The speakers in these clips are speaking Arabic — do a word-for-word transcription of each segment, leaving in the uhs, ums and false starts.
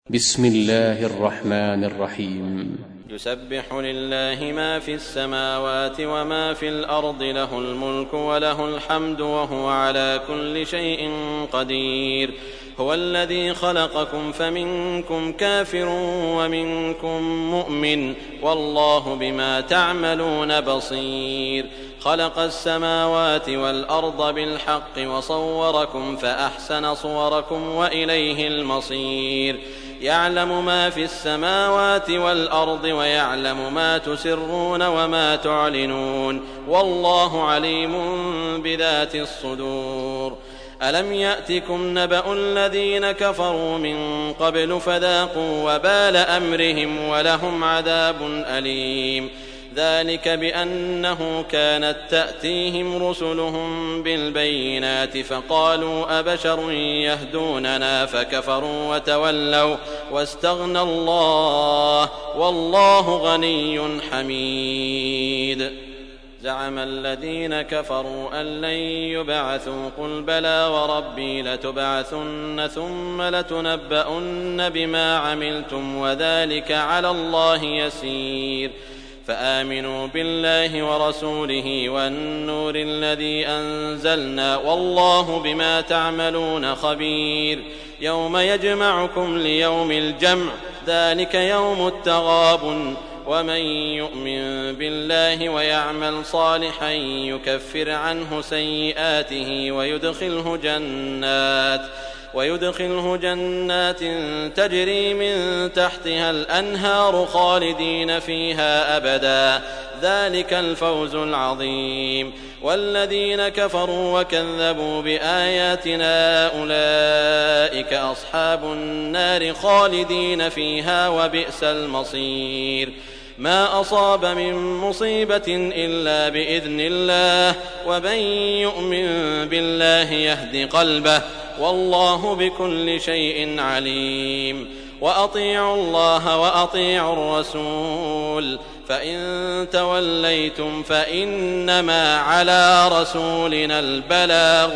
بسم الله الرحمن الرحيم. يسبح لله ما في السماوات وما في الأرض، له الملك وله الحمد وهو على كل شيء قدير. هو الذي خلقكم فمنكم كافر ومنكم مؤمن، والله بما تعملون بصير. خلق السماوات والأرض بالحق وصوركم فأحسن صوركم وإليه المصير. يعلم ما في السماوات والأرض ويعلم ما تسرون وما تعلنون، والله عليم بذات الصدور. ألم يأتكم نبأ الذين كفروا من قبل فذاقوا وبال أمرهم ولهم عذاب أليم. ذلك بأنه كانت تأتيهم رسلهم بالبينات فقالوا أبشر يهدوننا فكفروا وتولوا واستغنى الله والله غني حميد. زعم الذين كفروا أن لن يبعثوا، قل بلى وربي لتبعثن ثم لتنبؤن بما عملتم وذلك على الله يسير. فآمنوا بالله ورسوله والنور الذي أنزلنا، والله بما تعملون خبير. يوم يجمعكم ليوم الجمع، ذلك يوم التغابن. ومن يؤمن بالله ويعمل صالحا يكفر عنه سيئاته ويدخله جنات ويدخله جنات تجري من تحتها الأنهار خالدين فيها أبدا، ذلك الفوز العظيم. والذين كفروا وكذبوا بآياتنا أولئك أصحاب النار خالدين فيها وبئس المصير. ما أصاب من مصيبة إلا بإذن الله، ومن يؤمن بالله يهد قلبه، والله بكل شيء عليم. وأطيعوا الله وأطيعوا الرسول، فإن توليتم فإنما على رسولنا البلاغ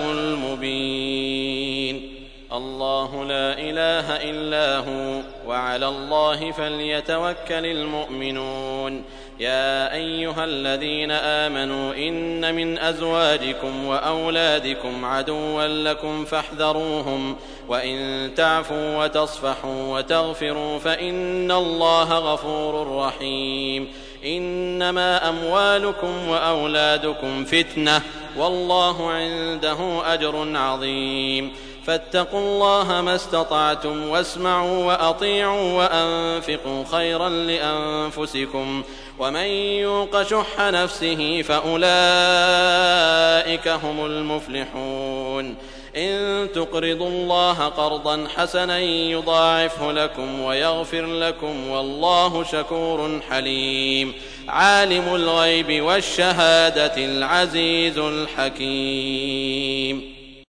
المبين. الله لا إله إلا هو، وعلى الله فليتوكل المؤمنون. يا أيها الذين آمنوا إن من أزواجكم وأولادكم عدوا لكم فاحذروهم، وإن تعفوا وتصفحوا وتغفروا فإن الله غفور رحيم. إنما أموالكم وأولادكم فتنة، والله عنده أجر عظيم. فاتقوا الله ما استطعتم واسمعوا وأطيعوا وأنفقوا خيرا لأنفسكم، ومن يوق شح نفسه فأولئك هم المفلحون. إن تقرضوا الله قرضا حسنا يضاعفه لكم ويغفر لكم، والله شكور حليم. عالم الغيب والشهادة العزيز الحكيم.